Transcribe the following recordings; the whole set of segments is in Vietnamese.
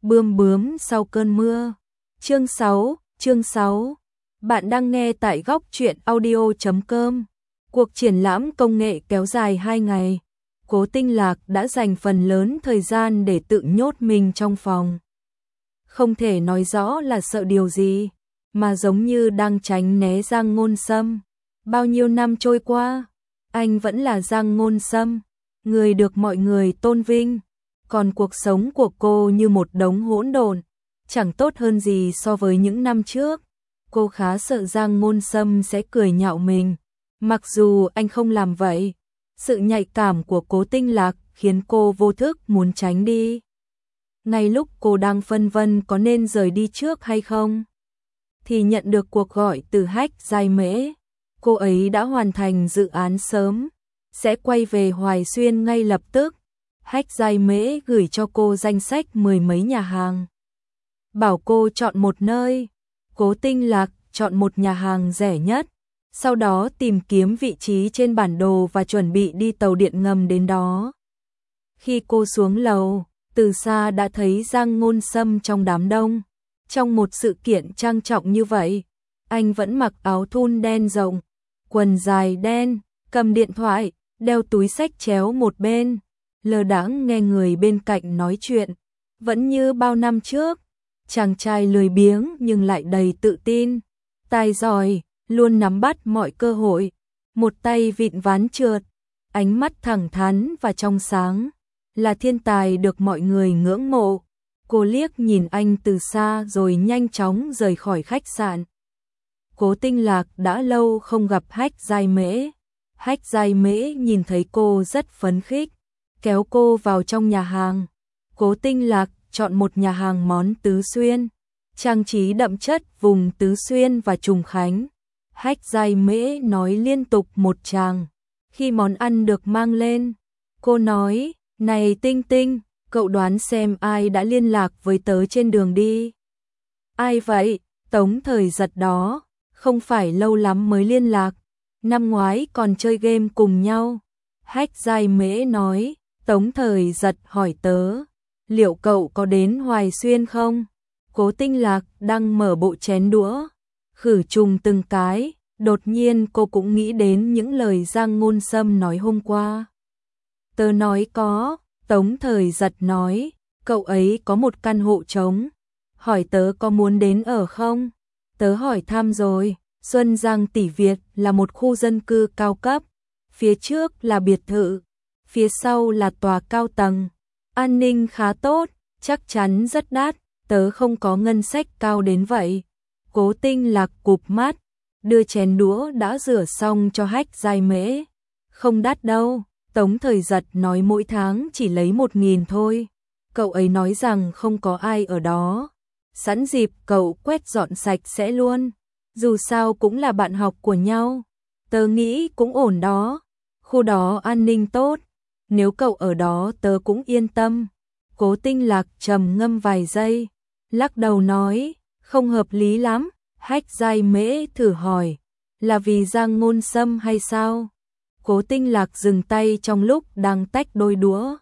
Bươm bướm sau cơn mưa. Chương 6. Bạn đang nghe tại góc truyện audio.com. Cuộc triển lãm công nghệ kéo dài 2 ngày. Cố Tinh Lạc đã dành phần lớn thời gian để tự nhốt mình trong phòng. Không thể nói rõ là sợ điều gì, mà giống như đang tránh né Giang Ngôn Sâm. Bao nhiêu năm trôi qua, anh vẫn là Giang Ngôn Sâm, người được mọi người tôn vinh. Còn cuộc sống của cô như một đống hỗn độn, chẳng tốt hơn gì so với những năm trước. Cô khá sợ Giang Ngôn Sâm sẽ cười nhạo mình, mặc dù anh không làm vậy. Sự nhạy cảm của Cố Tinh Lạc khiến cô vô thức muốn tránh đi. Ngay lúc cô đang phân vân có nên rời đi trước hay không, thì nhận được cuộc gọi từ Hách Giai Mễ. Cô ấy đã hoàn thành dự án sớm, sẽ quay về Hoài Xuyên ngay lập tức. Hách Giai Mễ gửi cho cô danh sách 10 mấy nhà hàng, bảo cô chọn một nơi. Cố Tinh Lạc chọn một nhà hàng rẻ nhất, sau đó tìm kiếm vị trí trên bản đồ và chuẩn bị đi tàu điện ngầm đến đó. Khi cô xuống lầu, từ xa đã thấy Giang Ngôn Sâm trong đám đông. Trong một sự kiện trang trọng như vậy, anh vẫn mặc áo thun đen rộng, quần dài đen, cầm điện thoại, đeo túi xách chéo một bên, lờ đãng nghe người bên cạnh nói chuyện. Vẫn như bao năm trước, chàng trai lười biếng nhưng lại đầy tự tin, tài giỏi, luôn nắm bắt mọi cơ hội, một tay vịn ván trượt, ánh mắt thẳng thắn và trong sáng, là thiên tài được mọi người ngưỡng mộ. Cô liếc nhìn anh từ xa rồi nhanh chóng rời khỏi khách sạn. Cố Tinh Lạc đã lâu không gặp Hách Giai Mễ. Hách Giai Mễ nhìn thấy cô rất phấn khích, kéo cô vào trong nhà hàng. Cố Tinh Lạc chọn một nhà hàng món Tứ Xuyên, trang trí đậm chất vùng Tứ Xuyên và Trùng Khánh. Hách Giai Mễ nói liên tục một tràng. Khi món ăn được mang lên, cô nói, này Tinh Tinh, cậu đoán xem ai đã liên lạc với tớ trên đường đi. Ai vậy? Tống Thời Giật đó, không phải lâu lắm mới liên lạc, năm ngoái còn chơi game cùng nhau. Hách Giai Mễ nói, Tống Thời Giật hỏi tớ, liệu cậu có đến Hoài Xuyên không? Cố Tinh Lạc đang mở bộ chén đũa, khử trùng từng cái, đột nhiên cô cũng nghĩ đến những lời Giang Ngôn Sâm nói hôm qua. Tớ nói có. Tống Thời Giật nói, cậu ấy có một căn hộ trống, hỏi tớ có muốn đến ở không? Tớ hỏi thăm rồi, Xuân Giang Tỷ Việt là một khu dân cư cao cấp, phía trước là biệt thự, phía sau là tòa cao tầng, an ninh khá tốt, chắc chắn rất đắt, tớ không có ngân sách cao đến vậy. Cố Tinh Lạc cụp mắt, đưa chén đũa đã rửa xong cho Hách Giai Mễ. Không đắt đâu. Tống Thời Giật nói mỗi tháng chỉ lấy 1.000 thôi. Cậu ấy nói rằng không có ai ở đó, sẵn dịp cậu quét dọn sạch sẽ luôn. Dù sao cũng là bạn học của nhau, tớ nghĩ cũng ổn đó. Khu đó an ninh tốt, nếu cậu ở đó tớ cũng yên tâm. Cố Tinh Lạc trầm ngâm vài giây, lắc đầu nói, không hợp lý lắm. Hách Giai Mễ thử hỏi, là vì Giang Ngôn Sâm hay sao? Cố Tinh Lạc dừng tay trong lúc đang tách đôi đũa.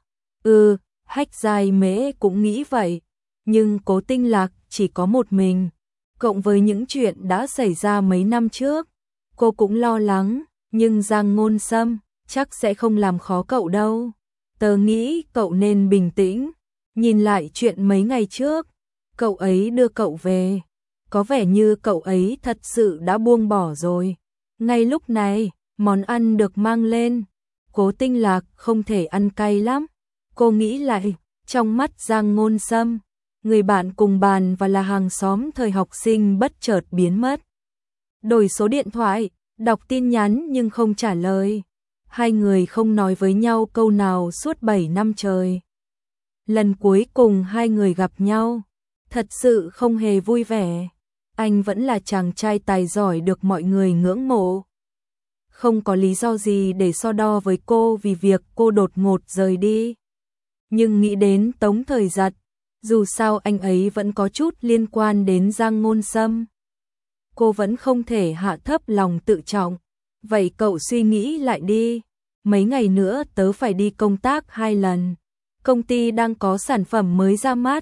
Hách Giai Mễ cũng nghĩ vậy, nhưng Cố Tinh Lạc chỉ có một mình, cộng với những chuyện đã xảy ra mấy năm trước, cô cũng lo lắng, nhưng Giang Ngôn Sâm chắc sẽ không làm khó cậu đâu. Tớ nghĩ cậu nên bình tĩnh, nhìn lại chuyện mấy ngày trước, cậu ấy đưa cậu về, có vẻ như cậu ấy thật sự đã buông bỏ rồi. Ngay lúc này, món ăn được mang lên. Cố Tinh Lạc không thể ăn cay lắm. Cô nghĩ lại, trong mắt Giang Ngôn Sâm, người bạn cùng bàn và là hàng xóm thời học sinh bất chợt biến mất. Đổi số điện thoại, đọc tin nhắn nhưng không trả lời. Hai người không nói với nhau câu nào suốt 7 năm trời. Lần cuối cùng hai người gặp nhau, thật sự không hề vui vẻ. Anh vẫn là chàng trai tài giỏi được mọi người ngưỡng mộ. Không có lý do gì để so đo với cô vì việc cô đột ngột rời đi. Nhưng nghĩ đến Tống Thời Giật, dù sao anh ấy vẫn có chút liên quan đến Giang Ngôn Sâm. Cô vẫn không thể hạ thấp lòng tự trọng. Vậy cậu suy nghĩ lại đi, mấy ngày nữa tớ phải đi công tác 2 lần. Công ty đang có sản phẩm mới ra mắt,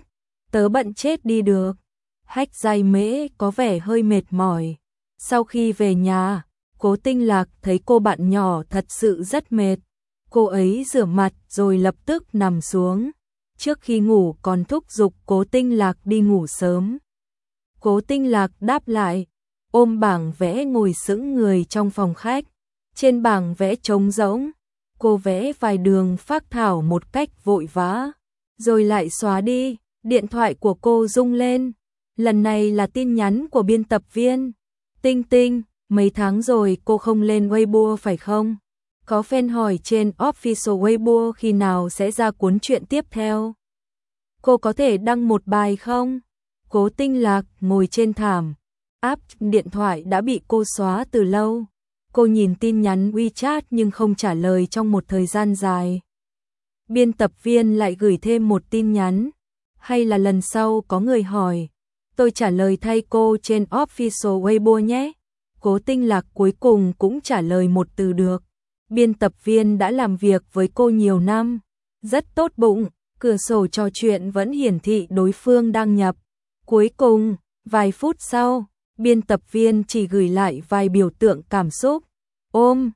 tớ bận chết đi được. Hách Giai Mễ có vẻ hơi mệt mỏi. Sau khi về nhà, Cố Tinh Lạc thấy cô bạn nhỏ thật sự rất mệt. Cô ấy rửa mặt rồi lập tức nằm xuống. Trước khi ngủ còn thúc giục Cố Tinh Lạc đi ngủ sớm. Cố Tinh Lạc đáp lại, ôm bảng vẽ ngồi sững người trong phòng khách. Trên bảng vẽ trống rỗng, cô vẽ vài đường phác thảo một cách vội vã, rồi lại xóa đi. Điện thoại của cô rung lên. Lần này là tin nhắn của biên tập viên. Tinh Tinh, mấy tháng rồi cô không lên Weibo phải không? Có fan hỏi trên official Weibo khi nào sẽ ra cuốn truyện tiếp theo. Cô có thể đăng một bài không? Cố Tinh Lạc ngồi trên thảm. App điện thoại đã bị cô xóa từ lâu. Cô nhìn tin nhắn WeChat nhưng không trả lời trong một thời gian dài. Biên tập viên lại gửi thêm một tin nhắn. Hay là lần sau có người hỏi, tôi trả lời thay cô trên official Weibo nhé. Cố Tinh Lạc cuối cùng cũng trả lời một từ được. Biên tập viên đã làm việc với cô nhiều năm, rất tốt bụng. Cửa sổ trò chuyện vẫn hiển thị đối phương đăng nhập. Cuối cùng, vài phút sau, biên tập viên chỉ gửi lại vài biểu tượng cảm xúc. Ôm,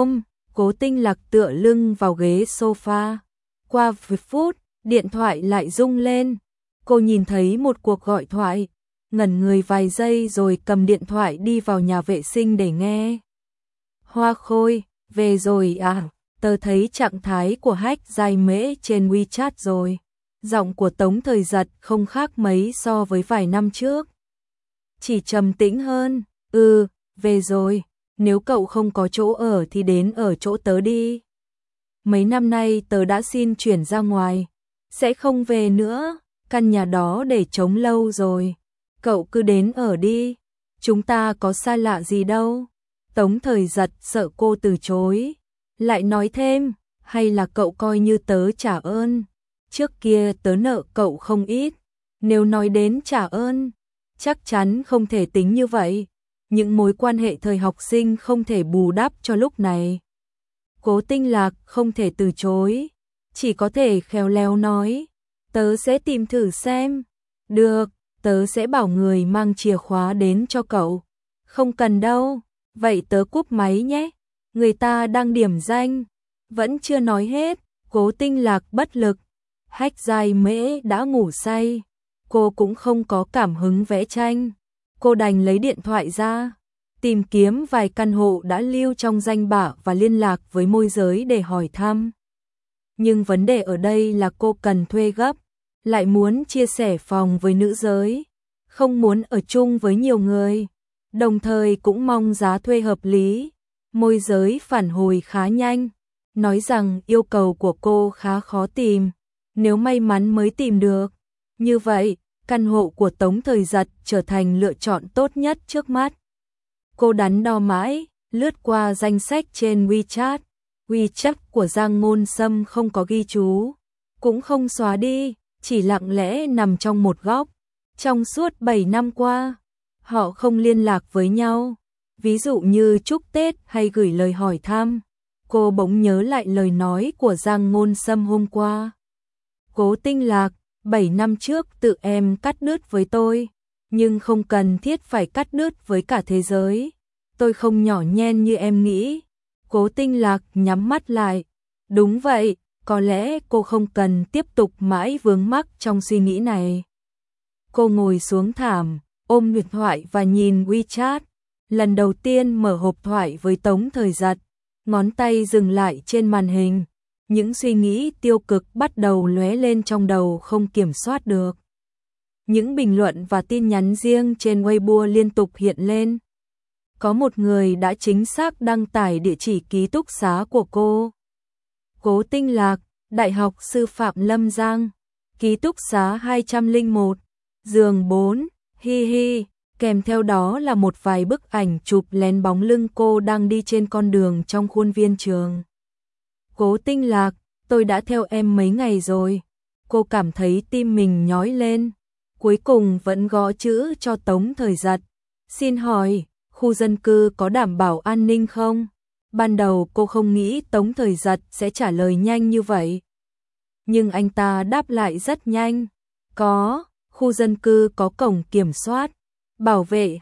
Cố Tinh Lạc tựa lưng vào ghế sofa. Qua vài phút, điện thoại lại rung lên. Cô nhìn thấy một cuộc gọi thoại, ngẩn người vài giây rồi cầm điện thoại đi vào nhà vệ sinh để nghe. Hoa Khôi, về rồi à? Tớ thấy trạng thái của Hách Giai Mễ trên WeChat rồi. Giọng của Tống Thời Giật không khác mấy so với vài năm trước. Chỉ trầm tĩnh hơn. Về rồi. Nếu cậu không có chỗ ở thì đến ở chỗ tớ đi. Mấy năm nay tớ đã xin chuyển ra ngoài. Sẽ không về nữa. Căn nhà đó để trống lâu rồi. Cậu cứ đến ở đi. Chúng ta có xa lạ gì đâu. Tống Thời Giật sợ cô từ chối. Lại nói thêm, hay là cậu coi như tớ trả ơn. Trước kia tớ nợ cậu không ít. Nếu nói đến trả ơn, chắc chắn không thể tính như vậy. Những mối quan hệ thời học sinh không thể bù đắp cho lúc này. Cố Tinh Lạc không thể từ chối, chỉ có thể khéo léo nói, tớ sẽ tìm thử xem. Được, tớ sẽ bảo người mang chìa khóa đến cho cậu. Không cần đâu, vậy tớ cúp máy nhé. Người ta đang điểm danh. Vẫn chưa nói hết, Cố Tinh Lạc bất lực. Hách Giai Mễ đã ngủ say. Cô cũng không có cảm hứng vẽ tranh. Cô đành lấy điện thoại ra, tìm kiếm vài căn hộ đã lưu trong danh bạ và liên lạc với môi giới để hỏi thăm. Nhưng vấn đề ở đây là cô cần thuê gấp, lại muốn chia sẻ phòng với nữ giới, không muốn ở chung với nhiều người, đồng thời cũng mong giá thuê hợp lý. Môi giới phản hồi khá nhanh, nói rằng yêu cầu của cô khá khó tìm, nếu may mắn mới tìm được. Như vậy, căn hộ của Tống Thời Giật trở thành lựa chọn tốt nhất trước mắt. Cô đắn đo mãi, lướt qua danh sách trên WeChat. WeChat của Giang Ngôn Sâm không có ghi chú, cũng không xóa đi, chỉ lặng lẽ nằm trong một góc. Trong suốt 7 năm qua, họ không liên lạc với nhau. Ví dụ như chúc Tết hay gửi lời hỏi thăm. Cô bỗng nhớ lại lời nói của Giang Ngôn Sâm hôm qua. Cố Tinh Lạc, 7 năm trước tự em cắt đứt với tôi, nhưng không cần thiết phải cắt đứt với cả thế giới. Tôi không nhỏ nhen như em nghĩ. Cố Tinh Lạc nhắm mắt lại. Đúng vậy, có lẽ cô không cần tiếp tục mãi vướng mắc trong suy nghĩ này. Cô ngồi xuống thảm, ôm điện thoại và nhìn WeChat. Lần đầu tiên mở hộp thoại với Tống Thời Giật, ngón tay dừng lại trên màn hình. Những suy nghĩ tiêu cực bắt đầu lóe lên trong đầu không kiểm soát được. Những bình luận và tin nhắn riêng trên Weibo liên tục hiện lên. Có một người đã chính xác đăng tải địa chỉ ký túc xá của cô. Cố Tinh Lạc, Đại học Sư phạm Lâm Giang, ký túc xá 201, giường 4, hi hi. Kèm theo đó là một vài bức ảnh chụp lén bóng lưng cô đang đi trên con đường trong khuôn viên trường. Cố Tinh Lạc, tôi đã theo em mấy ngày rồi. Cô cảm thấy tim mình nhói lên. Cuối cùng vẫn gõ chữ cho Tống Thời Giật. Xin hỏi, khu dân cư có đảm bảo an ninh không? Ban đầu cô không nghĩ Tống Thời Giật sẽ trả lời nhanh như vậy. Nhưng anh ta đáp lại rất nhanh. Có, Khu dân cư có cổng kiểm soát, bảo vệ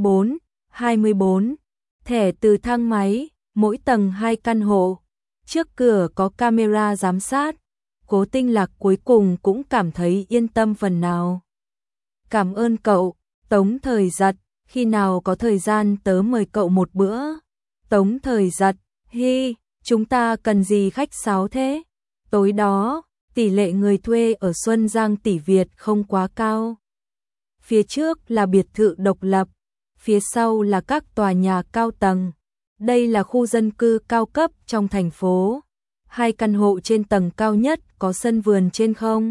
24, thẻ từ thang máy, mỗi tầng 2 căn hộ. Trước cửa có camera giám sát. Cố Tinh Lạc cuối cùng cũng cảm thấy yên tâm phần nào. Cảm ơn cậu, Tống Thời Giật, khi nào có thời gian tớ mời cậu một bữa. Tống Thời Giật, hi, chúng ta cần gì khách sáo thế? Tối đó, tỷ lệ người thuê ở Xuân Giang Tỷ Việt không quá cao. Phía trước là biệt thự độc lập, phía sau là các tòa nhà cao tầng. Đây là khu dân cư cao cấp trong thành phố. 2 căn hộ trên tầng cao nhất có sân vườn trên không.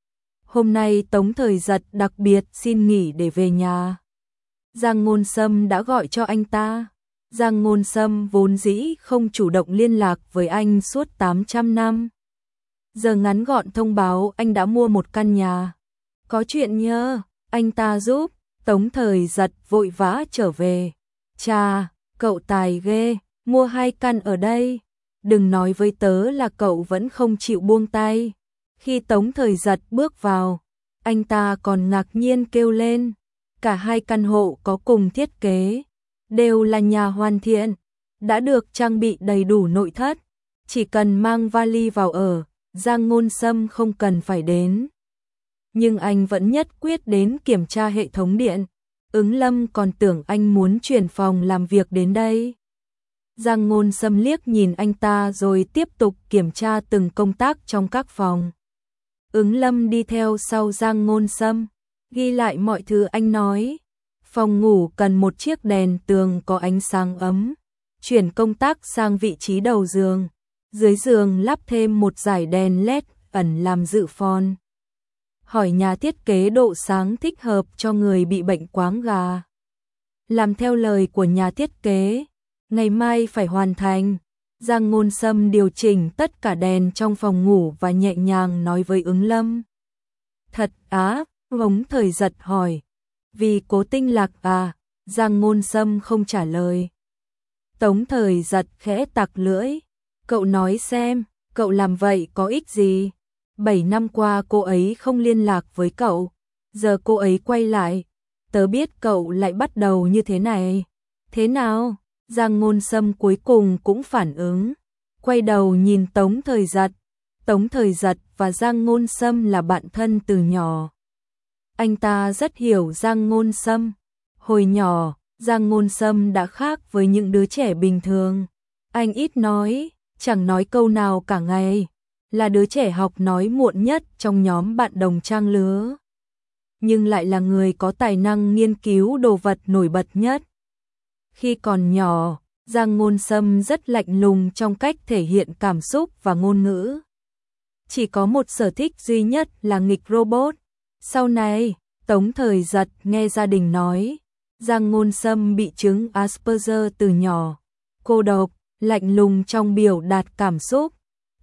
Hôm nay Tống Thời Giật đặc biệt xin nghỉ để về nhà. Giang Ngôn Sâm đã gọi cho anh ta. Giang Ngôn Sâm vốn dĩ không chủ động liên lạc với anh suốt 800 năm. Giờ ngắn gọn thông báo anh đã mua một căn nhà. Có chuyện nhờ, anh ta giúp. Tống Thời Giật vội vã trở về. Chà, cậu tài ghê, mua 2 căn ở đây. Đừng nói với tớ là cậu vẫn không chịu buông tay. Khi Tống Thời Giật bước vào, anh ta còn ngạc nhiên kêu lên. Cả 2 căn hộ có cùng thiết kế, đều là nhà hoàn thiện, đã được trang bị đầy đủ nội thất. Chỉ cần mang vali vào ở, Giang Ngôn Sâm không cần phải đến. Nhưng anh vẫn nhất quyết đến kiểm tra hệ thống điện. Ứng Lâm còn tưởng anh muốn chuyển phòng làm việc đến đây. Giang Ngôn Sâm liếc nhìn anh ta rồi tiếp tục kiểm tra từng công tác trong các phòng. Ứng Lâm đi theo sau Giang Ngôn Sâm, ghi lại mọi thứ anh nói. Phòng ngủ cần một chiếc đèn tường có ánh sáng ấm. Chuyển công tắc sang vị trí đầu giường. Dưới giường lắp thêm một dải đèn LED ẩn làm dự phòng. Hỏi nhà thiết kế độ sáng thích hợp cho người bị bệnh quáng gà. Làm theo lời của nhà thiết kế. Ngày mai phải hoàn thành. Giang Ngôn Sâm điều chỉnh tất cả đèn trong phòng ngủ và nhẹ nhàng nói với Ứng Lâm. Thật á, Tống Thời Giật hỏi. Vì Cố Tinh Lạc à? Giang Ngôn Sâm không trả lời. Tống Thời Giật khẽ tặc lưỡi. Cậu nói xem, cậu làm vậy có ích gì? 7 năm qua cô ấy không liên lạc với cậu. Giờ cô ấy quay lại. Tớ biết cậu lại bắt đầu như thế này. Thế nào? Giang Ngôn Sâm cuối cùng cũng phản ứng. Quay đầu nhìn Tống Thời Giật. Tống Thời Giật và Giang Ngôn Sâm là bạn thân từ nhỏ. Anh ta rất hiểu Giang Ngôn Sâm. Hồi nhỏ, Giang Ngôn Sâm đã khác với những đứa trẻ bình thường. Anh ít nói, chẳng nói câu nào cả ngày. Là đứa trẻ học nói muộn nhất trong nhóm bạn đồng trang lứa. Nhưng lại là người có tài năng nghiên cứu đồ vật nổi bật nhất. Khi còn nhỏ, Giang Ngôn Sâm rất lạnh lùng trong cách thể hiện cảm xúc và ngôn ngữ. Chỉ có một sở thích duy nhất là nghịch robot. Sau này, Tống Thời Giật nghe gia đình nói, Giang Ngôn Sâm bị chứng Asperger từ nhỏ. Cô độc, lạnh lùng trong biểu đạt cảm xúc,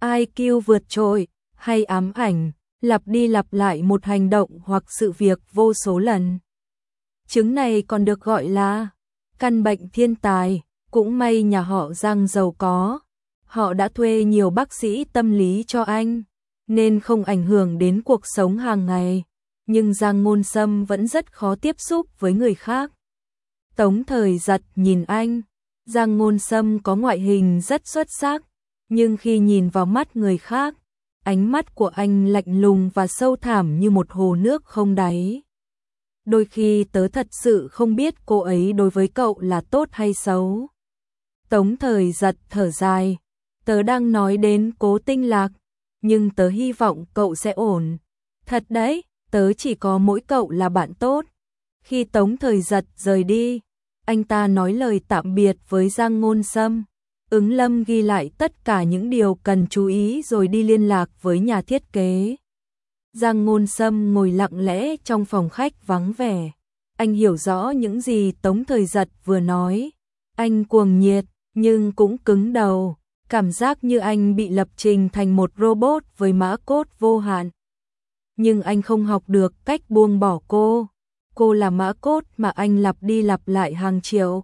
IQ vượt trội, hay ám ảnh, lặp đi lặp lại một hành động hoặc sự việc vô số lần. Chứng này còn được gọi là căn bệnh thiên tài. Cũng may nhà họ Giang giàu có. Họ đã thuê nhiều bác sĩ tâm lý cho anh, nên không ảnh hưởng đến cuộc sống hàng ngày. Nhưng Giang Ngôn Sâm vẫn rất khó tiếp xúc với người khác. Tống Thời Giật nhìn anh. Giang Ngôn Sâm có ngoại hình rất xuất sắc, nhưng khi nhìn vào mắt người khác, ánh mắt của anh lạnh lùng và sâu thẳm như một hồ nước không đáy. Đôi khi tớ thật sự không biết cô ấy đối với cậu là tốt hay xấu. Tống Thời Giật thở dài. Tớ đang nói đến Cố Tinh Lạc, nhưng tớ hy vọng cậu sẽ ổn. Thật đấy, tớ chỉ có mỗi cậu là bạn tốt. Khi Tống Thời Giật rời đi, anh ta nói lời tạm biệt với Giang Ngôn Sâm. Ứng Lâm ghi lại tất cả những điều cần chú ý rồi đi liên lạc với nhà thiết kế. Giang Ngôn Sâm ngồi lặng lẽ trong phòng khách vắng vẻ. Anh hiểu rõ những gì Tống Thời Giật vừa nói. Anh cuồng nhiệt, nhưng cũng cứng đầu. Cảm giác như anh bị lập trình thành một robot với mã code vô hạn. Nhưng anh không học được cách buông bỏ cô. Cô là mã code mà anh lặp đi lặp lại hàng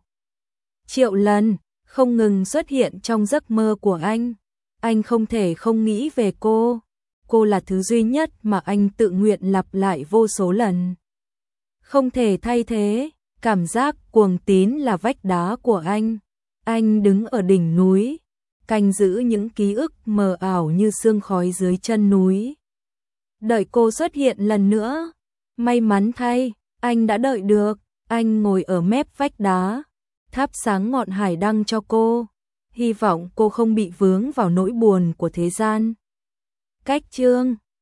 triệu lần, không ngừng xuất hiện trong giấc mơ của anh. Anh không thể không nghĩ về cô. cô là thứ duy nhất mà anh tự nguyện lặp lại vô số lần. Không thể thay thế, cảm giác cuồng tín là vách đá của anh. Anh đứng ở đỉnh núi, canh giữ những ký ức mờ ảo như sương khói dưới chân núi. Đợi cô xuất hiện lần nữa. May mắn thay, anh đã đợi được. Anh ngồi ở mép vách đá, thắp sáng ngọn hải đăng cho cô. Hy vọng cô không bị vướng vào nỗi buồn của thế gian. Cách chương